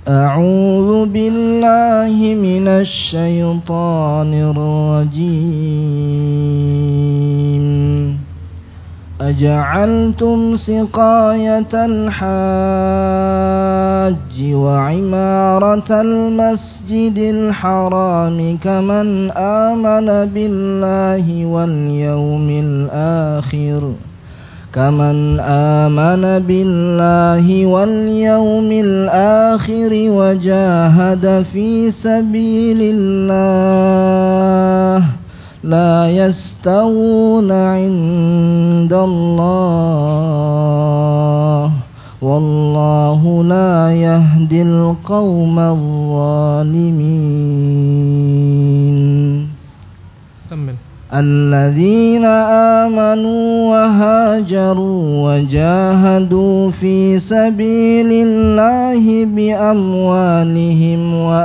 أعوذ بالله من الشيطان الرجيم أجعلتم سقاية الحاج وعمارة المسجد الحرام كمن آمن بالله واليوم الآخر وجاهد في سبيل الله لا يستوون عند الله والله لا يهدي القوم الظالمين. الذين آمنوا وهاجروا وجاهدوا في سبيل الله بأموالهم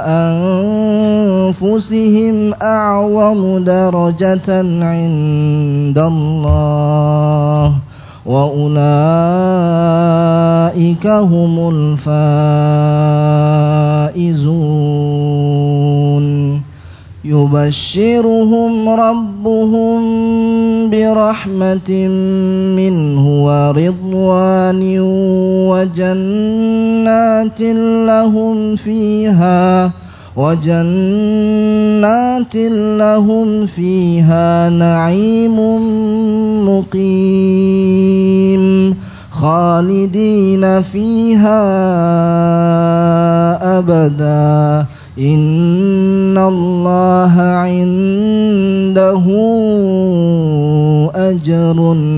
وأنفسهم أعظم درجة عند الله وأولئك هم الفائزون. يبشرهم ربهم برحمة منه ورضوان وجنات لهم فيها نعيم مقيم خالدين فيها أبدا إن الله عنده أجر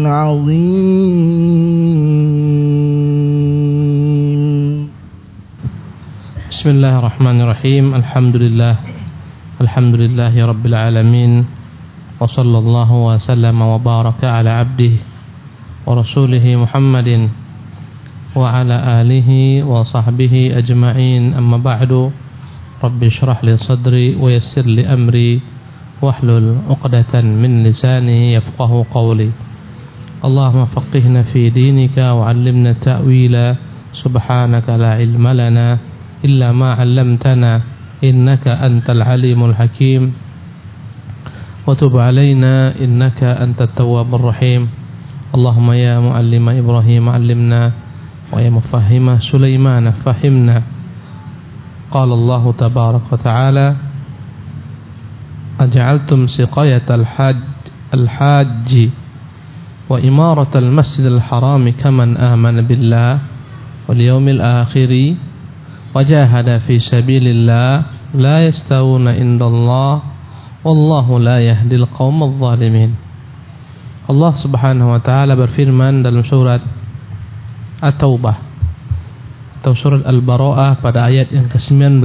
عظيم. بسم الله الرحمن الرحيم. الحمد لله رب العالمين وصلى الله وسلم وبارك على عبده ورسوله محمد وعلى آله وصحبه أجمعين. أما بعد، رب اشرح لي صدري ويسر لي أمري واحلل عقدة من لساني يفقه قولي. اللهم فقهنا في دينك وعلمنا التأويل. سبحانك لا علم لنا إلا ما علمتنا إنك أنت العليم الحكيم وتب علينا إنك أنت التواب الرحيم. اللهم يا معلم إبراهيم علمنا ويا مفهم سليمان فهمنا. قال الله تبارك وتعالى أجعلتم سقاية الحاج وإمارة المسجد الحرام كمن آمن بالله واليوم الآخر وجاهد في سبيل الله لا يستوون عند الله والله لا يهدي القوم الظالمين. Allah Subhanahu wa taala berfirman dalam surat At-Taubah atau surat Al-Bara'ah pada ayat yang ke-19.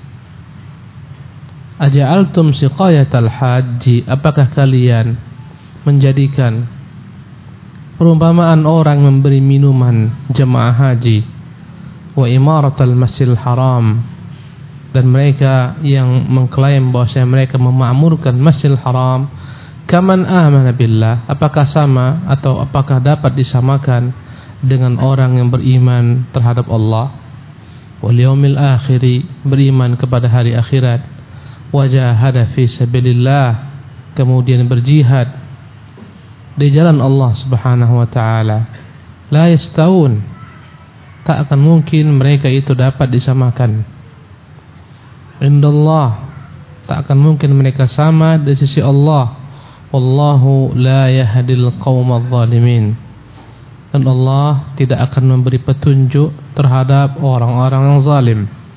Aja'altum siqayatal haji, apakah kalian menjadikan perumpamaan orang memberi minuman jemaah haji, wa imaratal masjidil haram, dan mereka yang mengklaim bahwasanya mereka memakmurkan Masjidil Haram, kaman amana billah, apakah sama atau apakah dapat disamakan dengan orang yang beriman terhadap Allah, wal yaumil akhir, beriman kepada hari akhirat, wajahada fi sabilillah, kemudian berjihad di jalan Allah Subhanahu wa taala. La yastawun, tak akan mungkin mereka itu dapat disamakan. Indallah, tak akan mungkin mereka sama di sisi Allah. Wallahu la yahdil qaumadh dhalimin, dan Allah tidak akan memberi petunjuk terhadap orang-orang yang zalim.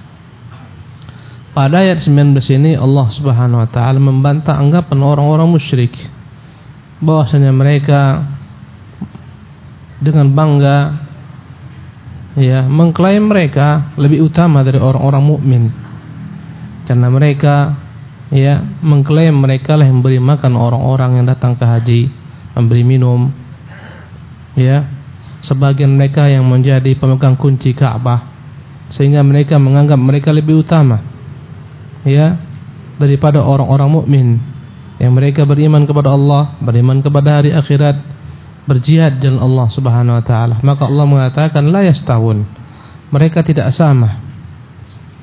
Pada ayat 19 ini Allah Subhanahu wa taala membantah anggapan orang-orang musyrik bahwasanya mereka dengan bangga mengklaim mereka lebih utama dari orang-orang mukmin, karena mereka mengklaim mereka lah yang memberi makan orang-orang yang datang ke haji, memberi minum. Sebagian mereka yang menjadi pemegang kunci Ka'bah, sehingga mereka menganggap mereka lebih utama daripada orang-orang mukmin yang mereka beriman kepada Allah, beriman kepada hari akhirat, berjihad jalan Allah Subhanahu wa taala. Maka Allah mengatakan la yastawun, mereka tidak sama.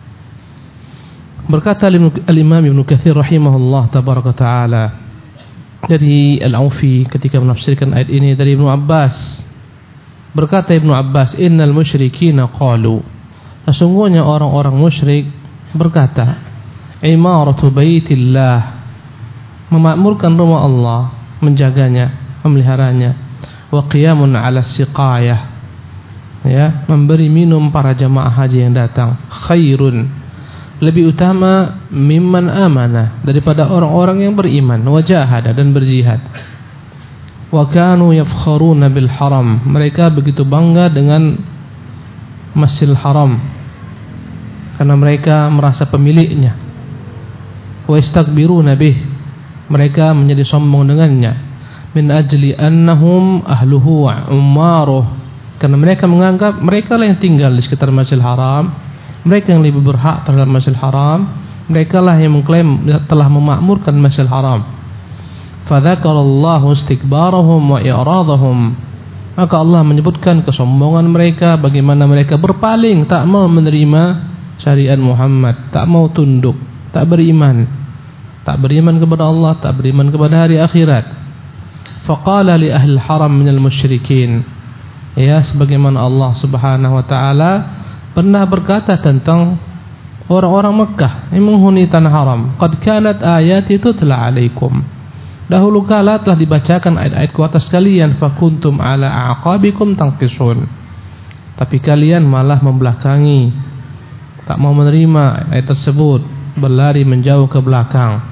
Berkata Al-Imam Ibnu Katsir rahimahullah tabaraka taala dari Al-Aufi ketika menafsirkan ayat ini dari Ibnu Abbas. Berkata Ibnu Abbas, "Innal musyrikina qalu." Sesungguhnya orang-orang musyrik berkata, "Imaratu baitillah." Memakmurkan rumah Allah, menjaganya, memeliharanya. Wa qiyamun 'ala siqayah. Ya, memberi minum para jamaah haji yang datang. Khairun, lebih utama mimman amanah, daripada orang-orang yang beriman, wajahada, dan berjihad. Wa kanu yafkharuna bil haram, mereka begitu bangga dengan Masjidil Haram karena mereka merasa pemiliknya. Wa istakbiruna bih, mereka menjadi sombong dengannya. Min ajli annahum ahluhu wa ummaruh, karena mereka menganggap mereka lah yang tinggal di sekitar Masjidil Haram, mereka yang lebih berhak terhadap Masjidil Haram, mereka lah yang mengklaim telah memakmurkan Masjidil Haram. Fadzakarallahu istikbarahum wa i'radahum, maka Allah menyebutkan kesombongan mereka, bagaimana mereka berpaling, tak mau menerima syariat Muhammad, tak mau tunduk, tak beriman kepada Allah, tak beriman kepada hari akhirat. Faqala li ahli haram minal musyrikin, ya, sebagaimana Allah Subhanahu wa taala pernah berkata tentang orang-orang Mekah yang menghuni tanah haram, qad kanat ayati tutla alaikum, dahulu kala telah dibacakan ayat-ayatku atas kalian, fakuntum ala a'qabikum tanqisun, tapi kalian malah membelakangi, tak mau menerima ayat tersebut, berlari menjauh ke belakang.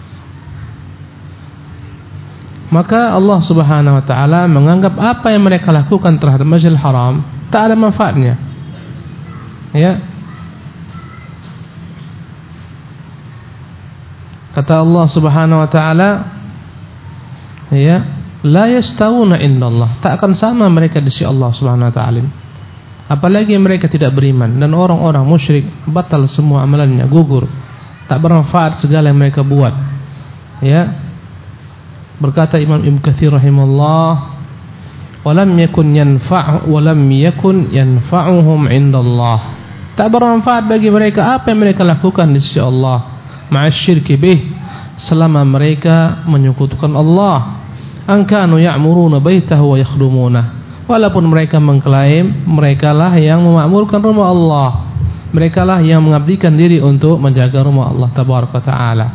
Maka Allah Subhanahu wa taala menganggap apa yang mereka lakukan terhadap Masjidil Haram tak ada manfaatnya. Ya. Kata Allah Subhanahu wa taala, ya, la yastawuna indallah, tak akan sama mereka di sisi Allah Subhanahu wa taala. Apalagi mereka tidak beriman, dan orang-orang musyrik batal semua amalannya, gugur, tak bermanfaat segala yang mereka buat. Ya. Berkata Imam Ibnu Katsir rahimahullah, walam yakun yanfa'uhum indallah, tak bermanfaat bagi mereka apa yang mereka lakukan di sisi Allah, ma'asyirki bih, selama mereka menyekutukan Allah. Angkanu ya'muruna baitahu wa yakhdumuna, walaupun mereka mengklaim mereka lah yang memakmurkan rumah Allah, mereka lah yang mengabdikan diri untuk menjaga rumah Allah tabaraka taala.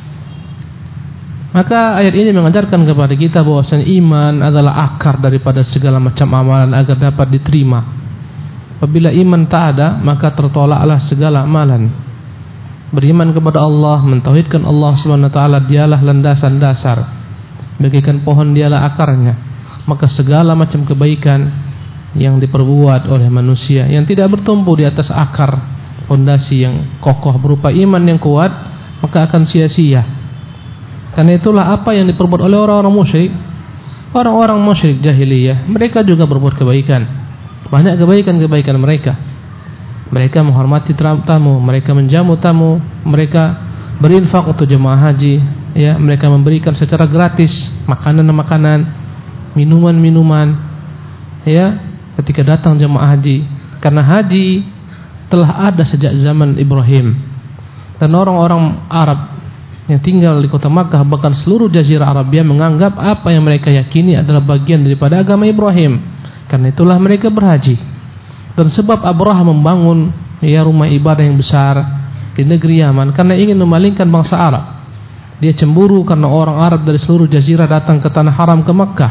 Maka ayat ini mengajarkan kepada kita bahwasanya iman adalah akar daripada segala macam amalan agar dapat diterima. Apabila iman tak ada, maka tertolaklah segala amalan. Beriman kepada Allah, mentauhidkan Allah Subhanahu wa taala, dialah landasan dasar, bagikan pohon dialah akarnya. Maka segala macam kebaikan yang diperbuat oleh manusia yang tidak bertumbuh di atas akar fondasi yang kokoh berupa iman yang kuat, maka akan sia-sia. Karena itulah apa yang diperbuat oleh orang-orang musyrik. Orang-orang musyrik jahiliyah, mereka juga berbuat kebaikan. Banyak kebaikan-kebaikan mereka. Mereka menghormati tamu, mereka menjamu tamu, mereka berinfak untuk jemaah haji, ya, mereka memberikan secara gratis makanan-makanan, minuman-minuman, ya, ketika datang jemaah haji. Karena haji telah ada sejak zaman Ibrahim. Dan orang-orang Arab yang tinggal di kota Makkah, bahkan seluruh jazirah Arabia, menganggap apa yang mereka yakini adalah bagian daripada agama Ibrahim. Karena itulah mereka berhaji. Dan sebab Abraha membangun, ya, rumah ibadah yang besar di negeri Yaman karena ingin memalingkan bangsa Arab. Dia cemburu karena orang Arab dari seluruh jazirah datang ke tanah haram, ke Makkah.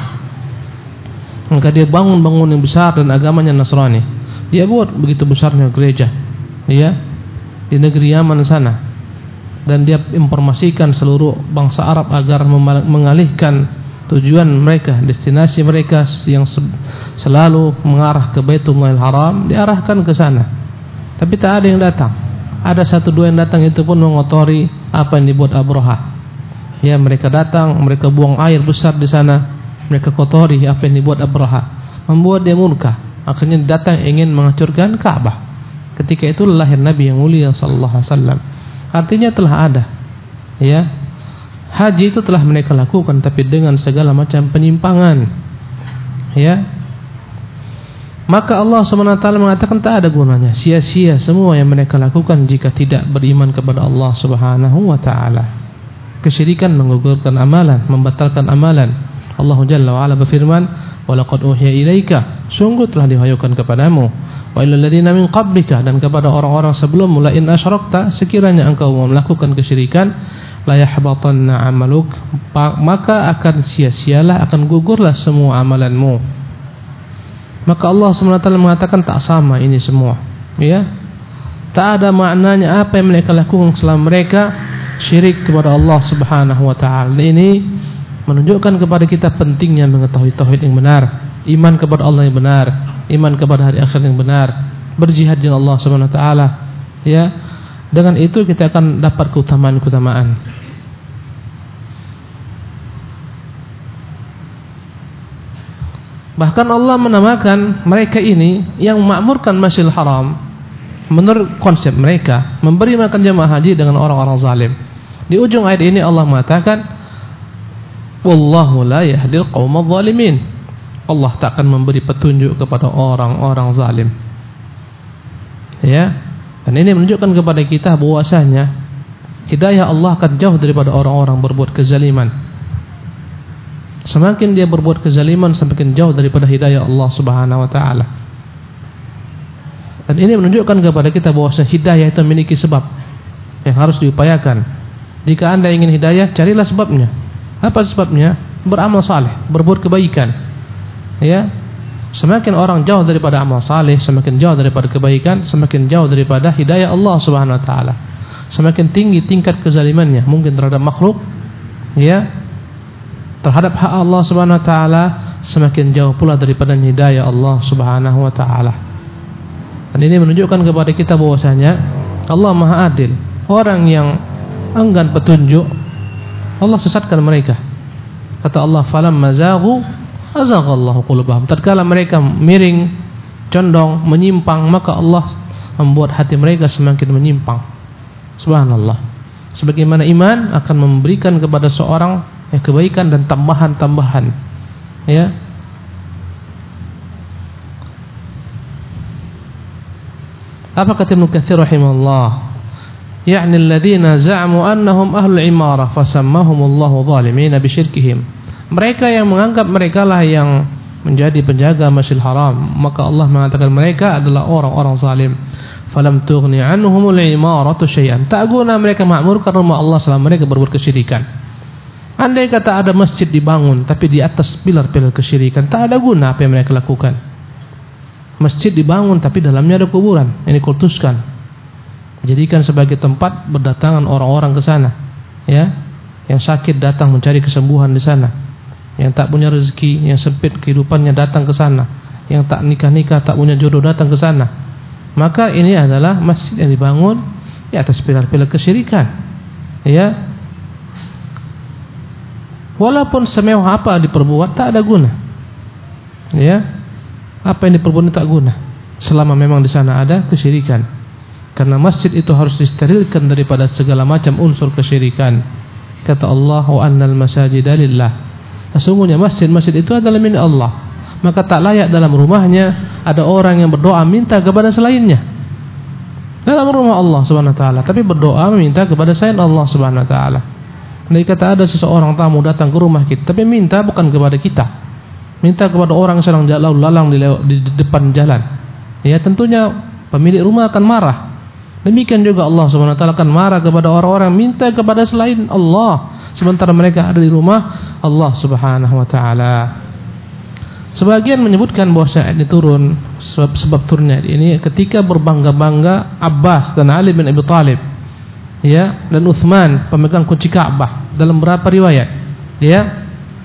Maka dia bangun yang besar, dan agamanya Nasrani. Dia buat begitu besarnya gereja, ya, di negeri Yaman sana. Dan dia informasikan seluruh bangsa Arab agar mengalihkan tujuan mereka, destinasi mereka yang selalu mengarah ke Baitullahil Haram, diarahkan ke sana. Tapi tak ada yang datang. Ada satu dua yang datang, itu pun mengotori apa yang dibuat Abraha. Ya, mereka datang, mereka buang air besar di sana, mereka kotori apa yang dibuat Abraha, membuat dia murka. Akhirnya datang ingin menghancurkan Ka'bah. Ketika itu lahir Nabi yang mulia sallallahu alaihi wasallam. Artinya telah ada, ya, haji itu telah mereka lakukan, tapi dengan segala macam penyimpangan, ya. Maka Allah SWT mengatakan tak ada gunanya, sia-sia semua yang mereka lakukan jika tidak beriman kepada Allah Subhanahu wa taala. Kesyirikan menggugurkan amalan, membatalkan amalan. Allah Jalla wa Ala berfirman, "Wa laqad uhiya ilaika", sungguh telah diwahyukan kepadamu, "wa ilal ladzina min qablika", dan kepada orang-orang sebelummu, "la in asyrakta", sekiranya engkau melakukan kesyirikan, "la yahbatanna 'amaluk", maka akan sia-sialah, akan gugurlah semua amalanmu. Maka Allah SWT mengatakan tak sama ini semua, ya. Tak ada maknanya apa yang mereka lakukan selama mereka syirik kepada Allah Subhanahu wa taala. Ini menunjukkan kepada kita pentingnya mengetahui tauhid yang benar, iman kepada Allah yang benar, iman kepada hari akhir yang benar, berjihad di Allah Subhanahu wa taala, ya. Dengan itu kita akan dapat keutamaan-keutamaan. Bahkan Allah menamakan mereka ini yang memakmurkan Masjidil Haram, menurut konsep mereka, memberi makan jemaah haji dengan orang-orang zalim. Di ujung ayat ini Allah mengatakan, "Wallahu la yahdil qaumadz zalimin." Allah tak akan memberi petunjuk kepada orang-orang zalim. Ya. Dan ini menunjukkan kepada kita bahwasanya hidayah Allah akan jauh daripada orang-orang berbuat kezaliman. Semakin dia berbuat kezaliman, semakin jauh daripada hidayah Allah Subhanahu wa taala. Dan ini menunjukkan kepada kita bahwa hidayah itu memiliki sebab yang harus diupayakan. Jika Anda ingin hidayah, carilah sebabnya. Apa sebabnya? Beramal saleh, berbuat kebaikan. Ya. Semakin orang jauh daripada amal saleh, semakin jauh daripada kebaikan, semakin jauh daripada hidayah Allah Subhanahu wa taala. Semakin tinggi tingkat kezalimannya, mungkin terhadap makhluk, ya, terhadap hak Allah Subhanahu wa taala, semakin jauh pula daripada hidayah Allah Subhanahu wa taala. Dan ini menunjukkan kepada kita bahwasanya Allah Maha Adil. Orang yang enggan petunjuk, Allah sesatkan mereka. Kata Allah, "Falamma zaghu azaghallahu qulubahum." Tatkala mereka miring, condong, menyimpang, maka Allah membuat hati mereka semakin menyimpang. Subhanallah. Sebagaimana iman akan memberikan kepada seorang kebaikan dan tambahan-tambahan, ya. Apa kata Ibnu Katsir rahimahullah? Ya'ni alladziina za'amu annahum ahlul imarah fasammahumullahu zalimin bisyirkihim. Mereka yang menganggap merekalah yang menjadi penjaga Masjidil Haram, maka Allah mengatakan mereka adalah orang-orang zalim. Falam tughni anhumul imaratu syai'an. Tak guna mereka makmurkan rumah Allah selama mereka berbuat kesyirikan. Andai kata ada masjid dibangun tapi di atas pilar-pilar kesyirikan, tak ada guna apa yang mereka lakukan. Masjid dibangun tapi dalamnya ada kuburan yang dikultuskan, jadikan sebagai tempat berdatangan orang-orang ke sana, ya. Yang sakit datang mencari kesembuhan di sana, yang tak punya rezeki, yang sempit kehidupannya datang ke sana, yang tak nikah-nikah, tak punya jodoh datang ke sana. Maka ini adalah masjid yang dibangun di atas pilar-pilar kesyirikan, ya. Walaupun semewah apa diperbuat, tak ada guna, ya. Apa yang diperbuat tak guna selama memang di sana ada kesyirikan. Karena masjid itu harus disterilkan daripada segala macam unsur kesyirikan. Kata Allah, "Wa annal masajida lillah." Sesungguhnya masjid-masjid itu adalah milik Allah. Maka tak layak dalam rumahnya ada orang yang berdoa minta kepada selainnya. Dalam rumah Allah Subhanahu wa taala, tapi berdoa meminta kepada selain Allah Subhanahu wa taala. Andai kata ada seseorang tamu datang ke rumah kita, tapi minta bukan kepada kita, minta kepada orang yang sedang lalu-lalang di depan jalan, ya, tentunya pemilik rumah akan marah. Demikian juga Allah Subhanahu wa taala akan marah kepada orang-orang minta kepada selain Allah, sementara mereka ada di rumah Allah Subhanahu wa taala. Sebagian menyebutkan bahwa ayat ini turun, sebab turunnya ini ketika berbangga-bangga Abbas dan Ali bin Abi Thalib, ya, dan Utsman pemegang kunci Ka'bah dalam beberapa riwayat, ya.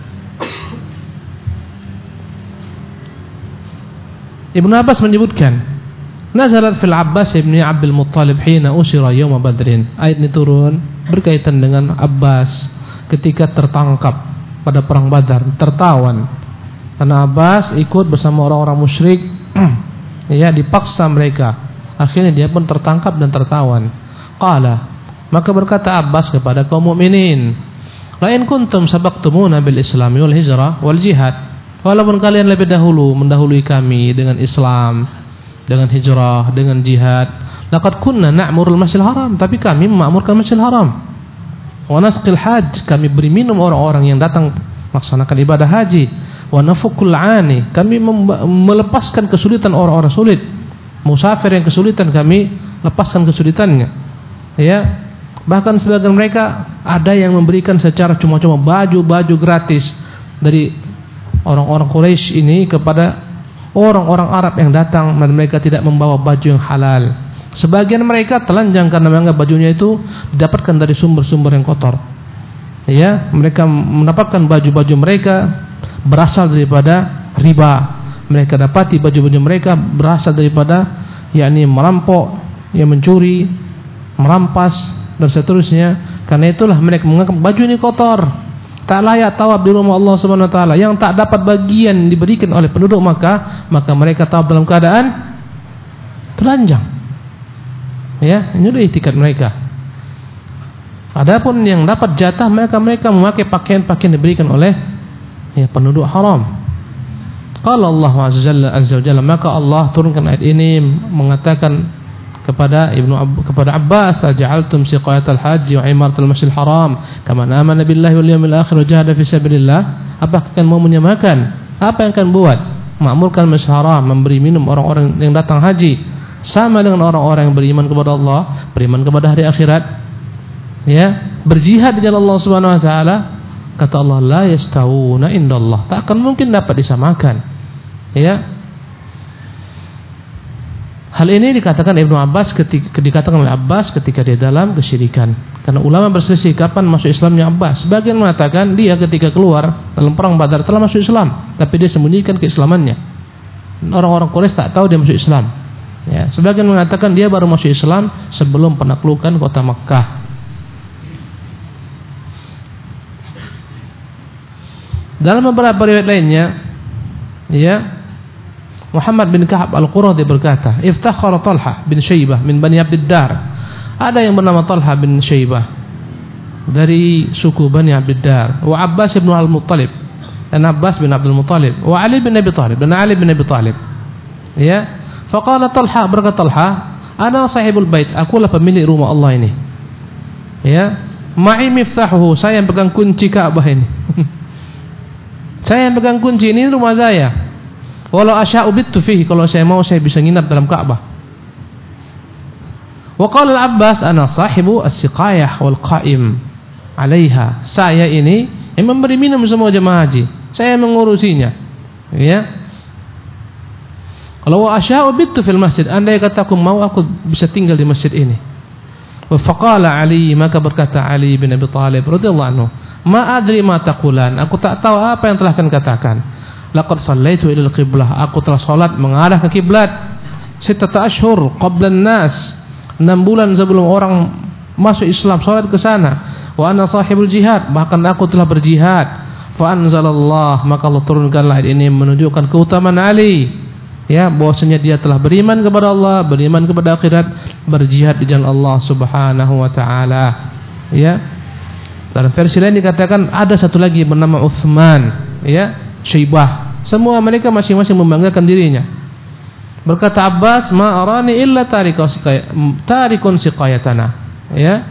Ibnu Abbas menyebutkan, nazalat fil Abbas ibn Abdul Muttalib hina usira yaum Badrin. Ayat ini turun berkaitan dengan Abbas ketika tertangkap pada perang Badar, tertawan. Karena Abbas ikut bersama orang-orang musyrik, ya, dipaksa mereka. Akhirnya dia pun tertangkap dan tertawan. Qala, maka berkata Abbas kepada kaum mukminin, "La in kuntum sabaqtumuna bil Islam wal hijrah wal jihad." Walaupun kalian lebih dahulu mendahului kami dengan Islam, dengan hijrah, dengan jihad. Laqad kunna na'murul Masjidil Haram, tapi kami memakmurkan Masjidil Haram. Wa nasqil hajj, kami beri minum orang-orang yang datang melaksanakan ibadah haji. Wa nafukul 'ani, kami melepaskan kesulitan orang-orang sulit. Musafir yang kesulitan, kami lepaskan kesulitannya. Ya. Bahkan sebagian mereka ada yang memberikan secara cuma-cuma baju-baju gratis dari orang-orang Quraisy ini kepada orang-orang Arab yang datang dan mereka tidak membawa baju yang halal. Sebagian mereka telanjang karena menganggap bajunya itu didapatkan dari sumber-sumber yang kotor. Ya, mereka mendapatkan baju-baju mereka berasal daripada riba. Mereka dapati baju-baju mereka berasal daripada yakni merampok, yang mencuri, merampas dan seterusnya. Karena itulah mereka menganggap baju ini kotor, tak layak tawaf di rumah Allah Subhanahu wa taala, yang tak dapat bagian diberikan oleh penduduk Makkah, maka mereka tawaf dalam keadaan telanjang. Ya, ini adalah etikat mereka. Adapun yang dapat jatah mereka memakai pakaian-pakaian diberikan oleh penduduk haram. Qala Allah azza wa jalla, maka Allah turunkan ayat ini mengatakan kepada kepada Abbas, aj'altum siqayatal haji wa imaratal masjidil haram kama amana billahi wal yawmil akhir wa jahada fi sabilillah. Apakah kalian mau menyamakan apa yang kalian buat, makmurkan Masjidil Haram, memberi minum orang-orang yang datang haji, sama dengan orang-orang yang beriman kepada Allah, beriman kepada hari akhirat, ya, berjihad di jalan Allah Subhanahu wa taala? Kata Allah, la yastawuna indallah, tak akan mungkin dapat disamakan. Ya, hal ini dikatakan Ibnu Abbas dikatakan oleh Abbas ketika dia dalam kesyirikan. Karena ulama berselisih kapan masuk Islamnya Abbas. Sebagian mengatakan dia ketika keluar dalam perang Badar telah masuk Islam, tapi dia sembunyikan keislamannya. Orang-orang Quraisy tak tahu dia masuk Islam. Ya, sebagian mengatakan dia baru masuk Islam sebelum penaklukan kota Makkah. Dalam beberapa riwayat lainnya, ya, Muhammad bin Ka'ab Al-Quradi berkata, iftakhara Talha bin Syaibah min Bani Abdiddar. Ada yang bernama Talha bin Syaibah dari suku Bani Abdiddar, wa Abbas bin Al-Muttalib, dan Abbas bin Abdul Muttalib, wa Ali bin Abi Thalib, dan Ali bin Abi Thalib. Ya, faqala Talha, berkata Talha, ana sahibul bait, akulah pemilik rumah Allah ini. Ya, ma'i miftahuhu, saya yang pegang kunci Ka'bah ini. Saya yang pegang kunci ini, rumah saya. Walau asya'u bittu fihi, kalau saya mau saya bisa nginap dalam Ka'bah. Wa qala al-Abbas, ana sahibu as-siqayah wal qa'im 'alaiha. Saya ini yang memberi minum semua jemaah haji. Saya mengurusinya. Ya. Kalau wa asya'u bittu fil masjid, andai kata aku mau, aku bisa tinggal di masjid ini. Wa faqala Ali, maka berkata Ali bin Abi Thalib radhiyallahu anhu, ma adri ma taqulan, aku tak tahu apa yang telah kalian katakan. Laqad shallaitu ila al-qiblah, aku telah salat mengarah ke kiblat 6 ashhur qabla an-nas, 6 bulan sebelum orang masuk Islam salat ke sana. Wa ana sahibul jihad, bahkan aku telah berjihad. Fa anzalallah, maka Allah turunkanlah ayat ini menunjukkan keutamaan Ali, ya, bahwasanya dia telah beriman kepada Allah, beriman kepada akhirat, berjihad di jalan Allah Subhanahu wa taala. Ya. Dalam versi lain dikatakan ada satu lagi bernama Utsman, ya, Syaibah. Semua mereka masing-masing membanggakan dirinya. Berkata Abbas, ma arani illa tarikun siqayatana. Ya.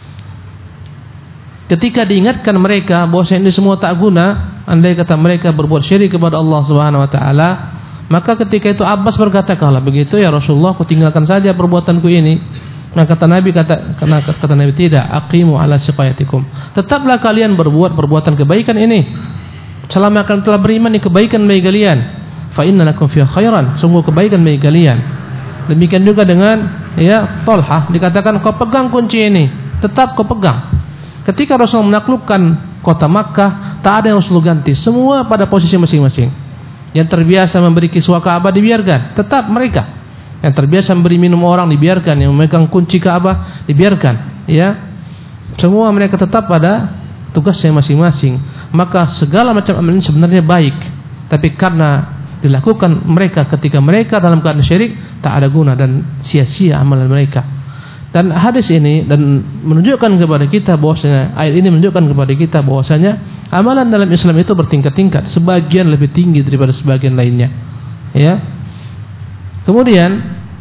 Ketika diingatkan mereka bahwa ini semua tak guna, andai kata mereka berbuat syirik kepada Allah Subhanahu wa taala, maka ketika itu Abbas berkata, kalau begitu ya Rasulullah, aku tinggalkan saja perbuatanku ini. Nah, kata Nabi tidak, aqimu ala siqayatikum. Tetaplah kalian berbuat perbuatan kebaikan ini. Selama kalian telah beriman, ini kebaikan bagi kalian. Fa inna lakum fiha khairan, sungguh kebaikan bagi kalian. Demikian juga dengan, ya, Talha, dikatakan kau pegang kunci ini, tetap kau pegang. Ketika Rasulullah menaklukkan kota Makkah, tak ada yang Rasulullah ganti, semua pada posisi masing-masing. Yang terbiasa memberi kiswah Ka'bah dibiarkan, tetap mereka. Yang terbiasa memberi minum orang dibiarkan, yang memegang kunci Ka'bah dibiarkan, ya. Semua mereka tetap pada tugasnya masing-masing. Maka segala macam amalan sebenarnya baik, tapi karena dilakukan mereka ketika mereka dalam keadaan syirik, tak ada guna dan sia-sia amalan mereka. Dan hadis ini dan menunjukkan kepada kita bahwasanya, ayat ini menunjukkan kepada kita bahwasanya Amalan dalam Islam itu bertingkat-tingkat, sebagian lebih tinggi daripada sebagian lainnya. Ya. Kemudian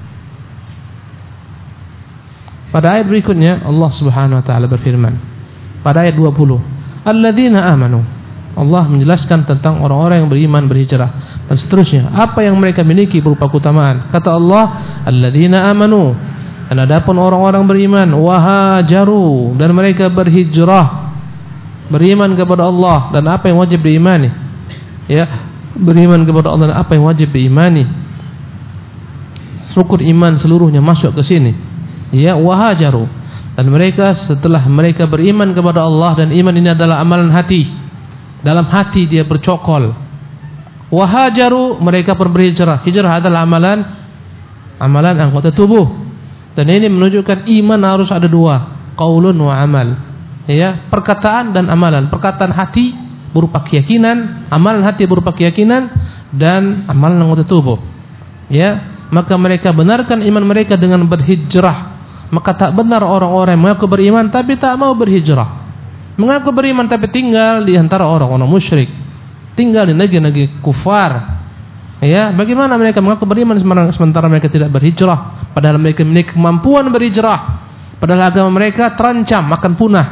pada ayat berikutnya Allah Subhanahu wa taala berfirman pada ayat 20, alladzina amanu. Allah menjelaskan tentang orang-orang yang beriman, berhijrah dan seterusnya. Apa yang mereka miliki berupa keutamaan. Kata Allah, alladzina amanu. Dan adapun orang-orang beriman, wahajaru, dan mereka berhijrah, beriman kepada Allah dan apa yang wajib diimani. Ya, beriman kepada Allah dan apa yang wajib diimani. Rukun iman seluruhnya masuk ke sini. Ya, wahajaru. Dan mereka setelah mereka beriman kepada Allah, dan iman ini adalah amalan hati. Dalam hati dia bercokol. Wahajaru, mereka pun berhijrah. Hijrah adalah amalan anggota tubuh. Dan ini menunjukkan iman harus ada dua, qaulun wa amal. Ya, perkataan dan amalan. Perkataan hati berupa keyakinan, amalan hati berupa keyakinan, dan amalan anggota tubuh. Ya, maka mereka benarkan iman mereka dengan berhijrah. Maka tak benar orang-orang yang mengaku beriman tapi tak mau berhijrah. Mengaku beriman tapi tinggal di antara orang-orang musyrik, tinggal di negeri-negeri kufar. Ya, bagaimana mereka mengaku beriman sementara mereka tidak berhijrah, padahal mereka memiliki kemampuan berhijrah, padahal agama mereka terancam akan punah.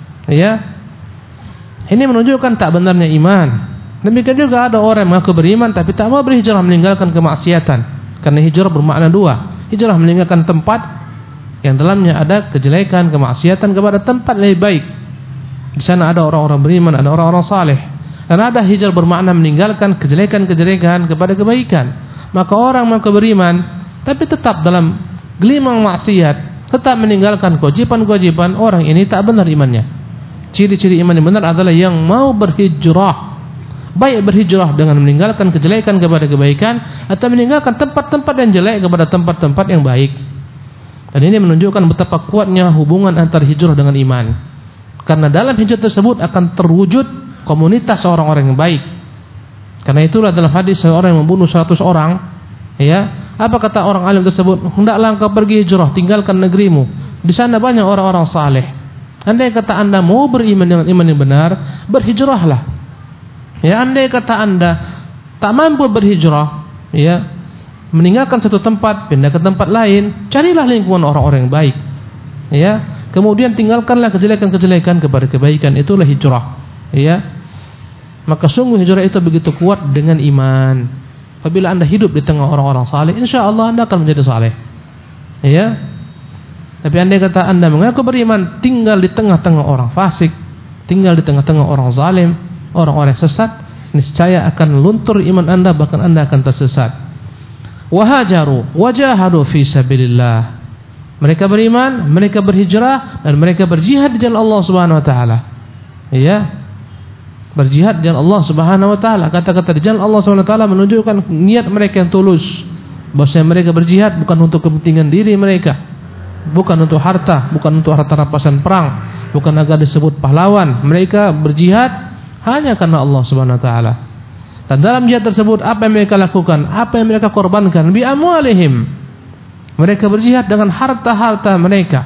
Ya, ini menunjukkan tak benarnya iman. Demikian juga ada orang yang mengaku beriman tapi tak mau berhijrah, meninggalkan kemaksiatan. Karena hijrah bermakna dua. Hijrah meninggalkan tempat yang dalamnya ada kejelekan, kemaksiatan kepada tempat lebih baik. Di sana ada orang-orang beriman, ada orang-orang saleh. Dan ada hijrah bermakna meninggalkan kejelekan-kejelekan kepada kebaikan. Maka orang mengaku beriman tapi tetap dalam gelimang maksiat, tetap meninggalkan kewajiban-kewajiban, orang ini tak benar imannya. Ciri-ciri iman yang benar adalah yang mau berhijrah. Baik berhijrah dengan meninggalkan kejelekan kepada kebaikan, atau meninggalkan tempat-tempat yang jelek kepada tempat-tempat yang baik. Dan ini menunjukkan betapa kuatnya hubungan antara hijrah dengan iman. Karena dalam hijrah tersebut akan terwujud komunitas orang-orang yang baik. Karena itulah dalam hadis seorang yang membunuh 100 orang, ya, apa kata orang alim tersebut? Hendaklah engkau pergi hijrah, tinggalkan negerimu. Di sana banyak orang-orang saleh. Andai kata Anda mau beriman dengan iman yang benar, berhijrahlah. Ya, andai kata Anda tak mampu berhijrah, ya, meninggalkan satu tempat, pindah ke tempat lain, carilah lingkungan orang-orang yang baik. Ya, kemudian tinggalkanlah kejelekan-kejelekan kepada kebaikan, itulah hijrah. Ya, maka sungguh hijrah itu begitu kuat dengan iman. Apabila Anda hidup di tengah orang-orang saleh, insyaallah Anda akan menjadi saleh. Ya. Tapi andai kata Anda mengaku beriman, tinggal di tengah-tengah orang fasik, tinggal di tengah-tengah orang zalim, orang-orang sesat, niscaya akan luntur iman Anda, bahkan Anda akan tersesat. Wahajaru wajahadu fi sabilillah. Mereka beriman, mereka berhijrah, dan mereka berjihad di jalan Allah Subhanahu wa taala. Ya. Berjihad di jalan Allah Subhanahu wa taala. Kata-kata di jalan Allah Subhanahu wa taala menunjukkan niat mereka yang tulus. Bahwasanya mereka berjihad bukan untuk kepentingan diri mereka, bukan untuk harta, bukan untuk harta rampasan perang, bukan agar disebut pahlawan. Mereka berjihad hanya karena Allah Subhanahu wa taala. Dan dalam jihad tersebut apa yang mereka lakukan? Apa yang mereka korbankan? Bi amwalihim. Mereka berjihad dengan harta-harta mereka.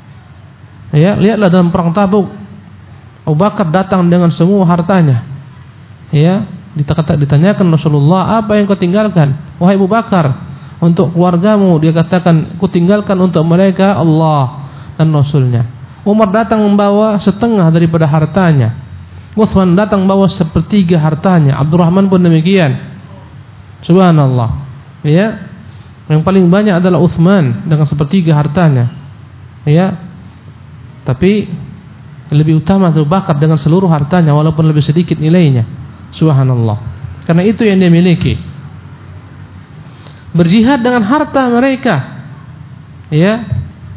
Ya, lihatlah dalam perang Tabuk, Abu Bakar datang dengan semua hartanya. Ya, ditanyakan Rasulullah, apa yang kau tinggalkan? Wahai Abu Bakar, untuk keluargamu, dia katakan, ku tinggalkan untuk mereka Allah dan Rasulnya. Umar datang membawa setengah daripada hartanya. Utsman datang membawa sepertiga hartanya. Abdurrahman pun demikian. Subhanallah. Ya, yang paling banyak adalah Utsman dengan sepertiga hartanya. Ya, tapi lebih utama Abu Bakar dengan seluruh hartanya walaupun lebih sedikit nilainya. Subhanallah. Karena itu yang dia miliki. Berjihad dengan harta mereka. Ya.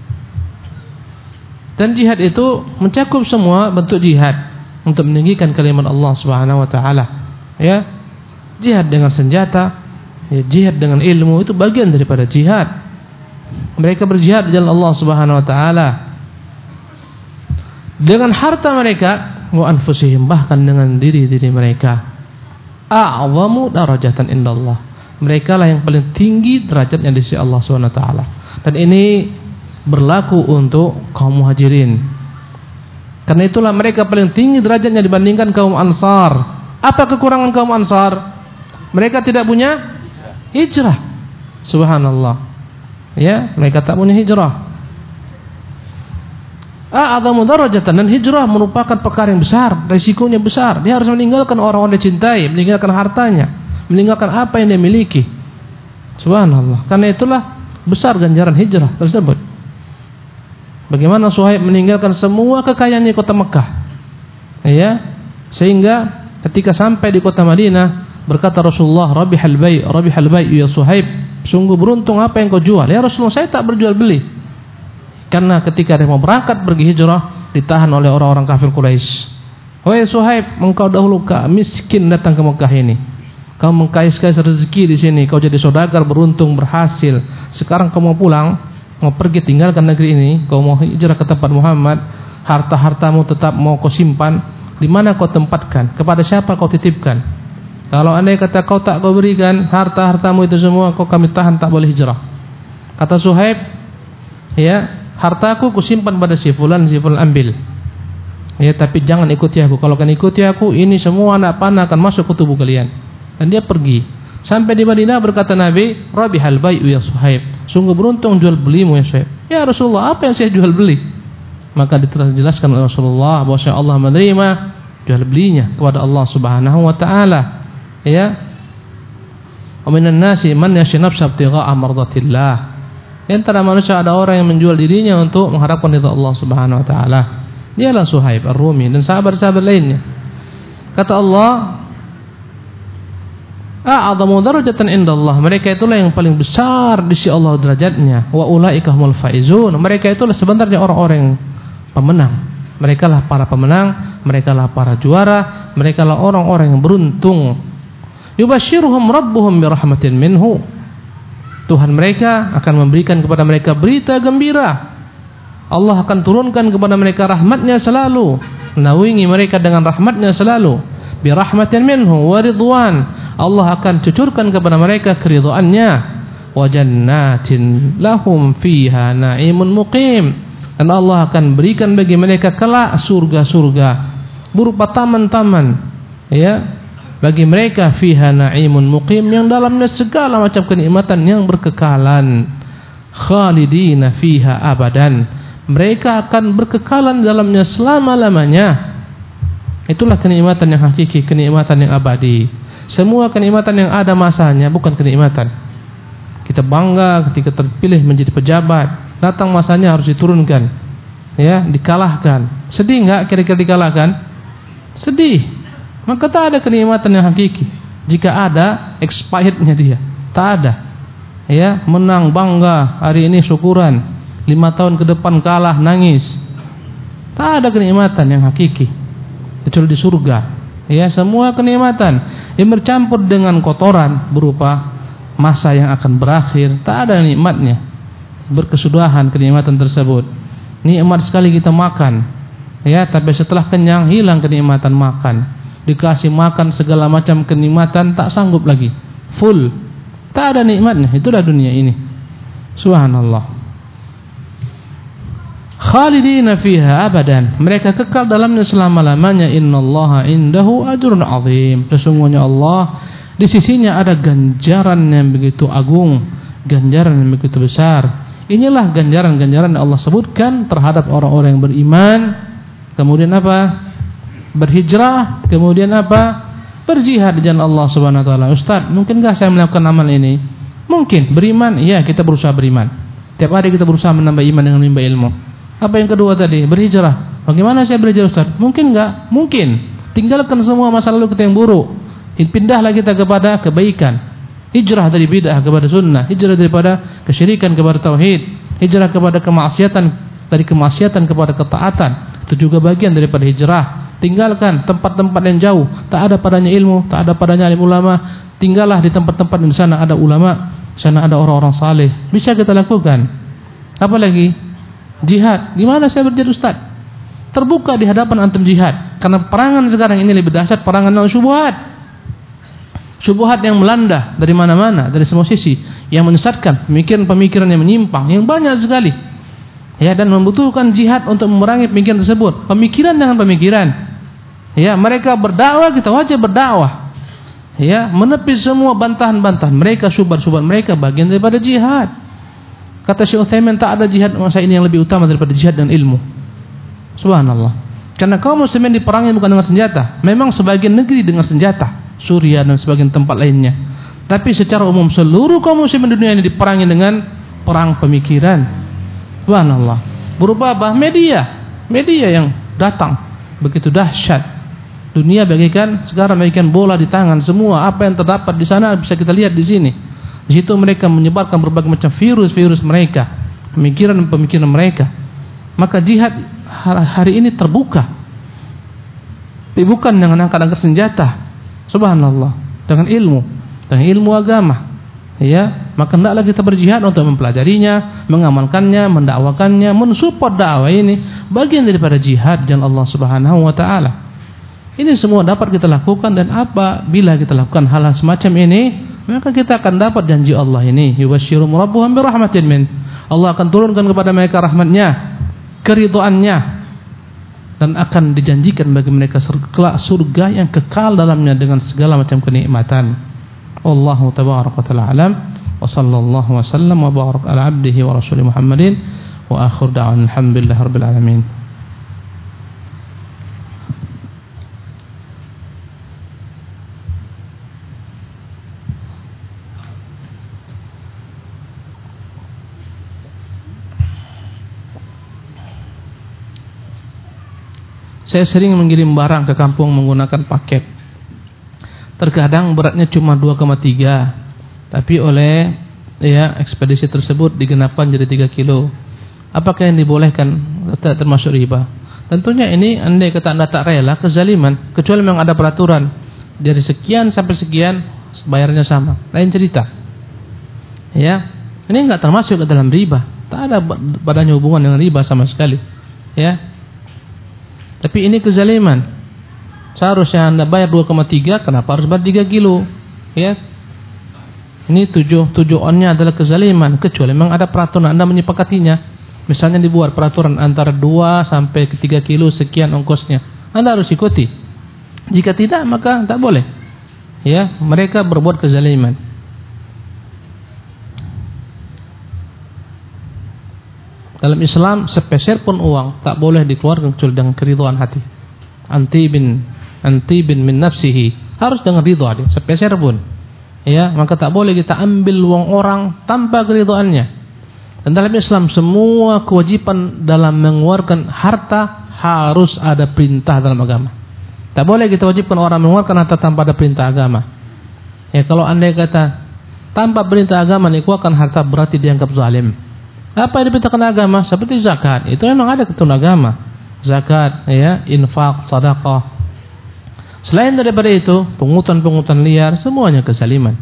Dan jihad itu mencakup semua bentuk jihad untuk meninggikan kalimat Allah Subhanahu wa taala. Ya. Jihad dengan senjata, ya, jihad dengan ilmu, itu bagian daripada jihad. Mereka berjihad di jalan Allah Subhanahu wa taala dengan harta mereka, wa anfusihim, bahkan dengan diri-diri mereka. A'zamu darajatan indallah. Mereka lah yang paling tinggi derajatnya di sisi Allah Subhanahu wa taala. Dan ini berlaku untuk kaum muhajirin. Karena itulah mereka paling tinggi derajatnya dibandingkan kaum Ansar. Apa kekurangan kaum Ansar? Mereka tidak punya hijrah. Subhanallah. Ya, mereka tak punya hijrah. A'adhamu darajatan, dan hijrah merupakan perkara yang besar, risikonya besar. Dia harus meninggalkan orang-orang dia cintai, meninggalkan hartanya, meninggalkan apa yang dia miliki. Subhanallah. Karena itulah besar ganjaran hijrah tersebut. Bagaimana Suhaib meninggalkan semua kekayaannya di kota Mekah, ya, sehingga ketika sampai di kota Madinah berkata Rasulullah, Rabihal bai' ya Suhaib, sungguh beruntung apa yang kau jual. Ya Rasulullah, saya tak berjual beli. Karena ketika dia mau berangkat pergi hijrah, ditahan oleh orang-orang kafir Quraisy. Wahai Suhaib, engkau dahulu miskin datang ke Mekah ini. Kau mengkais-kais rezeki di sini, kau jadi saudagar beruntung berhasil. Sekarang kau mau pulang, mau pergi tinggalkan negeri ini, kau mau hijrah ke tempat Muhammad, harta-hartamu tetap mau kau simpan, di mana kau tempatkan? Kepada siapa kau titipkan? Kalau andai kata kau tak kau berikan harta-hartamu itu semua, kau kami tahan, tak boleh hijrah. Kata Suhaib, ya, hartaku kusimpan pada si fulan ambil. Ya, tapi jangan ikuti aku. Kalau kan ikuti aku, ini semua anak panah akan masuk ke tubuh kalian. Dan dia pergi. Sampai di Madinah berkata Nabi, Rabihal bai'u ya Suhaib, sungguh beruntung jual belimu ya Suhaib. Ya Rasulullah, apa yang saya jual beli? Maka dijelaskan oleh Rasulullah bahwa Allah menerima jual belinya kepada Allah Subhanahu wa taala. Ya. Wa minan nasi man yashri nafsahu ibtigha'a mardatillah. Di antara manusia ada orang yang menjual dirinya untuk mengharapkan ridha Allah Subhanahu wa taala. Dialah Suhaib Ar-Rumi dan sahabat-sahabat lainnya. Kata Allah, a'adhamu darajatan indallah, mereka itulah yang paling besar di sisi Allah derajatnya. Wa ulaika humul faizun, mereka itulah sebenarnya orang-orang pemenang. Mereka lah para pemenang, mereka lah para juara, mereka lah orang-orang yang beruntung. Yubashshiruhum rabbuhum birahmatin minhu, Tuhan mereka akan memberikan kepada mereka berita gembira. Allah akan turunkan kepada mereka rahmatnya selalu, menaungi mereka dengan rahmatnya selalu. Birahmatin minhu wa ridwan, Allah akan cucurkan kepada mereka keridhaannya. Wa jannatin lahum fiha na'imun muqim, dan Allah akan berikan bagi mereka kelak surga-surga berupa taman-taman, ya, bagi mereka fiha na'imun muqim, yang dalamnya segala macam kenikmatan yang berkekalan. Khalidina fiha abadan, mereka akan berkekalan dalamnya selama-lamanya. Itulah kenikmatan yang hakiki, kenikmatan yang abadi. Semua kenikmatan yang ada masanya bukan kenikmatan. Kita bangga ketika terpilih menjadi pejabat, datang masanya harus diturunkan, ya, dikalahkan. Sedih enggak kira-kira dikalahkan? Sedih. Maka tak ada kenikmatan yang hakiki. Jika ada, expirednya dia. Tak ada. Ya, menang bangga, hari ini syukuran, 5 tahun ke depan kalah nangis. Tak ada kenikmatan yang hakiki kecuali di surga. Ya, semua kenikmatan yang bercampur dengan kotoran berupa masa yang akan berakhir. Tak ada nikmatnya. Berkesudahan kenikmatan tersebut. Nikmat sekali kita makan, ya, tapi setelah kenyang hilang kenikmatan makan. Dikasih makan segala macam kenikmatan, tak sanggup lagi, full, tak ada nikmatnya. Itulah dunia ini. Subhanallah. Khalidina fiha abadan, mereka kekal dalamnya selama-lamanya. Innallaha indahu ajrun azim, sesungguhnya Allah di sisinya ada ganjaran yang begitu agung, ganjaran yang begitu besar. Inilah ganjaran-ganjaran yang Allah sebutkan terhadap orang-orang yang beriman, kemudian apa? Berhijrah, kemudian apa? Berjihad di jalan Allah Subhanahu wa taala. Ustaz, mungkinkah saya melakukan amal ini? Mungkin. Beriman, iya, kita berusaha beriman. Tiap hari kita berusaha menambah iman dengan menimba ilmu. Apa yang kedua tadi? Berhijrah. Bagaimana saya berhijrah, Ustaz? Mungkin enggak? Mungkin. Tinggalkan semua masa lalu kita yang buruk. Pindahlah kita kepada kebaikan. Hijrah dari bid'ah kepada sunnah, hijrah daripada kesyirikan kepada tauhid, hijrah kepada kemaksiatan, dari kemaksiatan kepada ketaatan. Itu juga bagian daripada hijrah. Tinggalkan tempat-tempat yang jauh, tak ada padanya ilmu, tak ada padanya alim ulama. Tinggallah di tempat-tempat di sana ada ulama, di sana ada orang-orang saleh. Bisa kita lakukan. Apalagi jihad. Gimana saya berjihad, Ustaz? Terbuka di hadapan antum jihad. Karena perangan sekarang ini lebih dahsyat, perangan lawan syubhat. Syubhat yang melanda dari mana-mana, dari semua sisi, yang menyesatkan pemikiran-pemikiran yang menyimpang, yang banyak sekali. Ya, dan membutuhkan jihad untuk memerangi pemikiran tersebut. Pemikiran dengan pemikiran. Ya, mereka berdakwah, kita wajib berdakwah. Ya, menepis semua bantahan-bantahan mereka, syubhat-syubhat mereka, bagian daripada jihad. Kata Syekh Utsaimin, tak ada jihad masa ini yang lebih utama daripada jihad dengan ilmu. Subhanallah. Karena kaum muslimin diperangi bukan dengan senjata. Memang sebagian negeri dengan senjata, Suriah dan sebagian tempat lainnya. Tapi secara umum seluruh kaum muslimin dunia ini diperangi dengan perang pemikiran. Subhanallah. Berupa media yang datang begitu dahsyat. Dunia sekarang bagaikan bola di tangan. Semua apa yang terdapat di sana bisa kita lihat di sini. Di situ mereka menyebarkan berbagai macam virus mereka, pemikiran mereka. Maka jihad hari ini terbuka. Bukan dengan angkat-angkat senjata. Subhanallah. Dengan ilmu agama. Ya, maka hendaklah kita berjihad untuk mempelajarinya, mengamalkannya, mendakwakannya, mensupport dakwah ini, bagian daripada jihad jalan Allah Subhanahu wa taala. Ini semua dapat kita lakukan, dan apabila kita lakukan hal-hal semacam ini, maka kita akan dapat janji Allah ini, yubashshirum rabbuhum birahmatin min. Allah akan turunkan kepada mereka rahmatnya, keridhaannya, dan akan dijanjikan bagi mereka surga yang kekal dalamnya dengan segala macam kenikmatan. Wallahu tabaraka wa ta'ala alam, wa sallallahu wa sallam wa barak ala abdihi wa rasulih Muhammadin, wa akhir da'wan alhamdulillahi rabbil alamin. Saya sering mengirim barang ke kampung menggunakan paket. Terkadang beratnya cuma 2,3, tapi oleh ekspedisi tersebut digenapkan jadi 3 kilo. Apakah yang dibolehkan termasuk riba? Tentunya ini andai kata Anda tak rela, kezaliman, kecuali memang ada peraturan dari sekian sampai sekian bayarnya sama. Lain cerita. Ya, ini enggak termasuk ke dalam riba. Tak ada padanya hubungan dengan riba sama sekali. Ya. Tapi ini kezaliman. Seharusnya Anda bayar 2,3, kenapa harus bayar 3 kilo? Ya. Ini tujuannya adalah kezaliman, kecuali memang ada peraturan Anda menyepakatinya. Misalnya dibuat peraturan antara 2 sampai ke 3 kilo sekian ongkosnya. Anda harus ikuti. Jika tidak, maka tak boleh. Ya, mereka berbuat kezaliman. Dalam Islam sepeser pun uang tak boleh dikeluarkan kecuali dengan keridhaan hati. Anti bin min nafsihi, harus dengan ridha dia, sepeser pun. Ya, maka tak boleh kita ambil uang orang tanpa keridhaannya. Dan dalam Islam semua kewajiban dalam mengeluarkan harta harus ada perintah dalam agama. Tak boleh kita wajibkan orang mengeluarkan harta tanpa ada perintah agama. Ya, kalau andai kata tanpa perintah agama dikeluarkan harta berarti dianggap zalim. Apa yang diperintahkan agama? Seperti zakat, itu memang ada ketentuan agama. Zakat, ya, infak, sedekah. Selain daripada itu, pungutan-pungutan liar, semuanya kezaliman.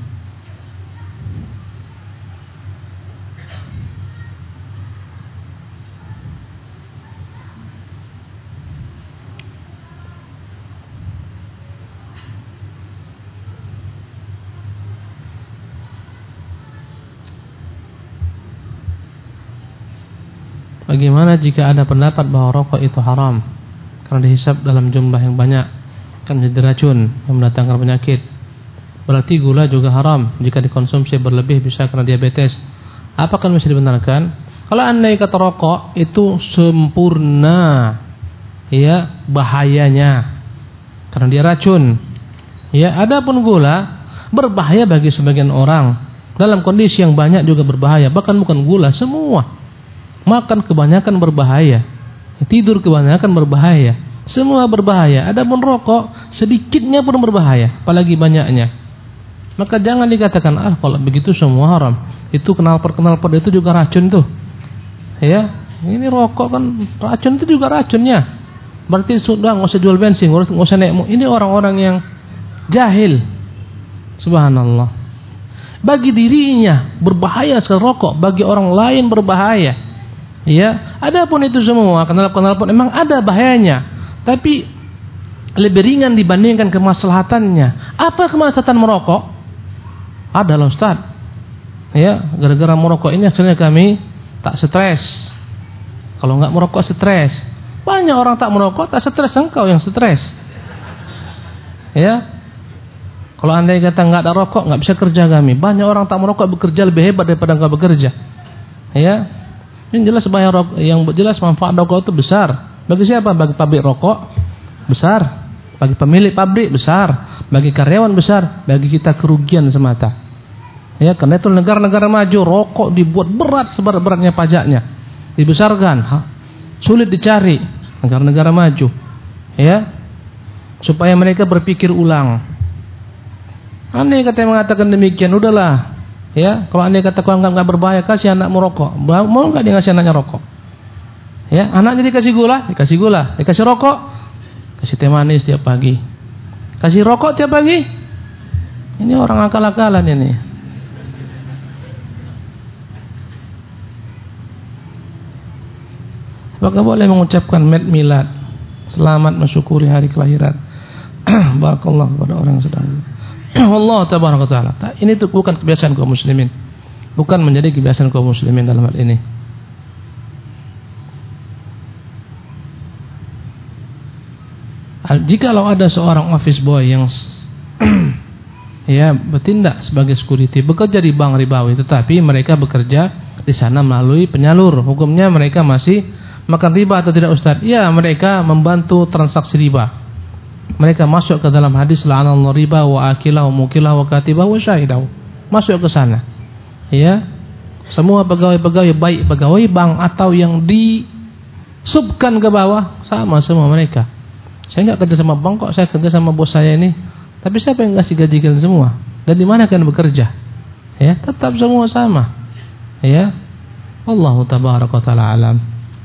Bagaimana jika ada pendapat bahwa rokok itu haram karena dihisap dalam jumlah yang banyak akan menjadi racun yang mendatangkan penyakit? Berarti gula juga haram jika dikonsumsi berlebih bisa kena diabetes. Apakah bisa dibenarkan? Kalau andai kata rokok itu sempurna, ya, bahayanya karena dia racun. Ya, adapun gula berbahaya bagi sebagian orang. Dalam kondisi yang banyak juga berbahaya, bahkan bukan gula, semua. Makan kebanyakan berbahaya, tidur kebanyakan berbahaya, semua berbahaya. Adapun rokok sedikitnya pun berbahaya, apalagi banyaknya. Maka jangan dikatakan kalau begitu semua haram. Itu knalpot itu juga racun tuh. Ya, ini rokok kan racun, itu juga racunnya. Berarti sudah nggak usah jual bensin, nggak usah naik. Ini orang-orang yang jahil. Subhanallah. Bagi dirinya berbahaya sekali rokok, bagi orang lain berbahaya. Ya, adapun itu semua knalpot memang ada bahayanya, tapi lebih ringan dibandingkan kemaslahatannya. Apa kemaslahatan merokok? Adalah Ustaz. Ya, gara-gara merokok ini akhirnya kami tak stres. Kalau enggak merokok stres. Banyak orang tak merokok tak stres, engkau yang stres. Ya. Kalau andai kata enggak ada rokok, enggak bisa kerja kami. Banyak orang tak merokok bekerja lebih hebat daripada engkau bekerja. Ya. Yang jelas bahaya rokok, yang jelas manfaat rokok itu besar. Bagi siapa? Bagi pabrik rokok besar, bagi pemilik pabrik besar, bagi karyawan besar, bagi kita kerugian semata. Ya, karena itu negara-negara maju rokok dibuat berat seberat-beratnya pajaknya. Dibesarkan, sulit dicari negara-negara maju. Ya. Supaya mereka berpikir ulang. Andai kata mengatakan demikian, udahlah. Ya, kalau andai kata kau enggak berbahaya, kasih anakmu rokok. Mau enggak dia ngasih anaknya rokok? Ya, anaknya dikasih gula, dikasih rokok, kasih teh manis tiap pagi. Kasih rokok tiap pagi. Ini orang akal-akalan ini. Apakah boleh mengucapkan milad? Selamat mensyukuri hari kelahiran. Barakallah kepada orang yang sedang. Allah tabaraka taala. Ini tuh bukan kebiasaan kaum muslimin. Bukan menjadi kebiasaan kaum muslimin dalam hal ini. Jikalau ada seorang office boy yang ya bertindak sebagai security, bekerja di bank ribawi, tetapi mereka bekerja di sana melalui penyalur, hukumnya mereka masih makan riba atau tidak, Ustaz? Ya, mereka membantu transaksi riba. Mereka masuk ke dalam hadis la'anallahu riba wa akilahu mukilahu wa katibahu wa syahidahu. Masuk ke sana. Ya. Semua pegawai-pegawai, baik pegawai bank atau yang disubkan ke bawah, sama semua mereka. Saya enggak kerja sama bank kok, saya kerja sama bos saya ini. Tapi siapa yang ngasih gaji kalian semua? Dan di mana kalian bekerja? Ya, tetap semua sama. Ya. Wallahu tabaraka taala alam.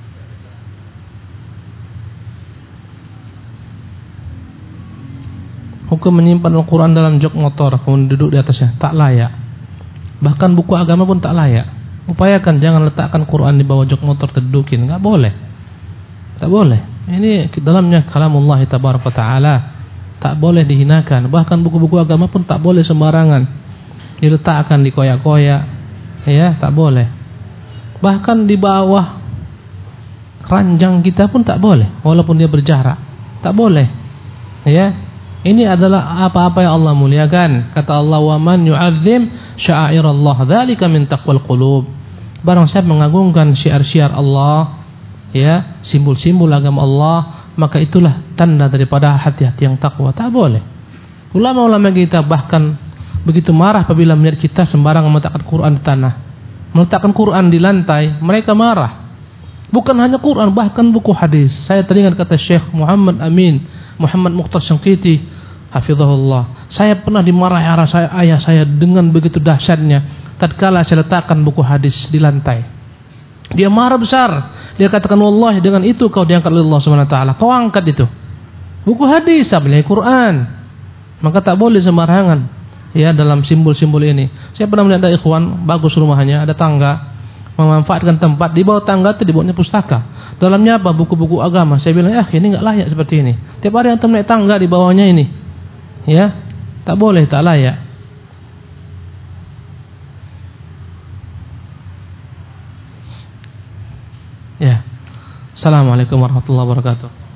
Hukum menyimpan Al-Quran dalam jok motor kemudian duduk di atasnya tak layak. Bahkan buku agama pun tak layak. Upayakan jangan letakkan Quran di bawah jok motor terdudukin, enggak boleh. Tak boleh. Ini dalamnya kalamullah tabaraka taala. Tak boleh dihinakan. Bahkan buku-buku agama pun tak boleh sembarangan diletakkan di koyak-koyak. Ya, tak boleh. Bahkan di bawah keranjang kita pun tak boleh, walaupun dia berjarak. Tak boleh. Ya. Ini adalah apa-apa yang Allah muliakan. Kata Allah, "Wa man yu'azzim sya'airallah, dzalika min taqwal qulub." Barang siapa mengagungkan syiar-syiar Allah, ya, simbol-simbol agama Allah, maka itulah tanda daripada hati-hati yang takwa. Tak boleh. Ulama-ulama kita bahkan begitu marah apabila melihat kita sembarangan meletakkan Quran di tanah, meletakkan Quran di lantai, mereka marah. Bukan hanya Quran, bahkan buku hadis. Saya teringat kata Syekh Muhammad Mukhtar Syangkiti hafizahullah. Saya pernah dimarahi ayah saya dengan begitu dahsyatnya tatkala saya letakkan buku hadis di lantai. Dia marah besar. Dia katakan, wallahi dengan itu kau diangkat oleh Allah Subhanahu wa taala. Kau angkat itu. Buku hadis sambil Quran. Maka tak boleh sembarangan ya dalam simbol-simbol ini. Saya pernah melihat ada ikhwan bagus rumahnya, ada tangga, memanfaatkan tempat di bawah tangga itu dibuatnya pustaka. Dalamnya apa? Buku-buku agama. Saya bilang, ini enggak layak seperti ini. Tiap hari antum naik tangga di bawahnya ini. Ya, tak boleh, tak layak. Ya. Assalamualaikum warahmatullahi wabarakatuh.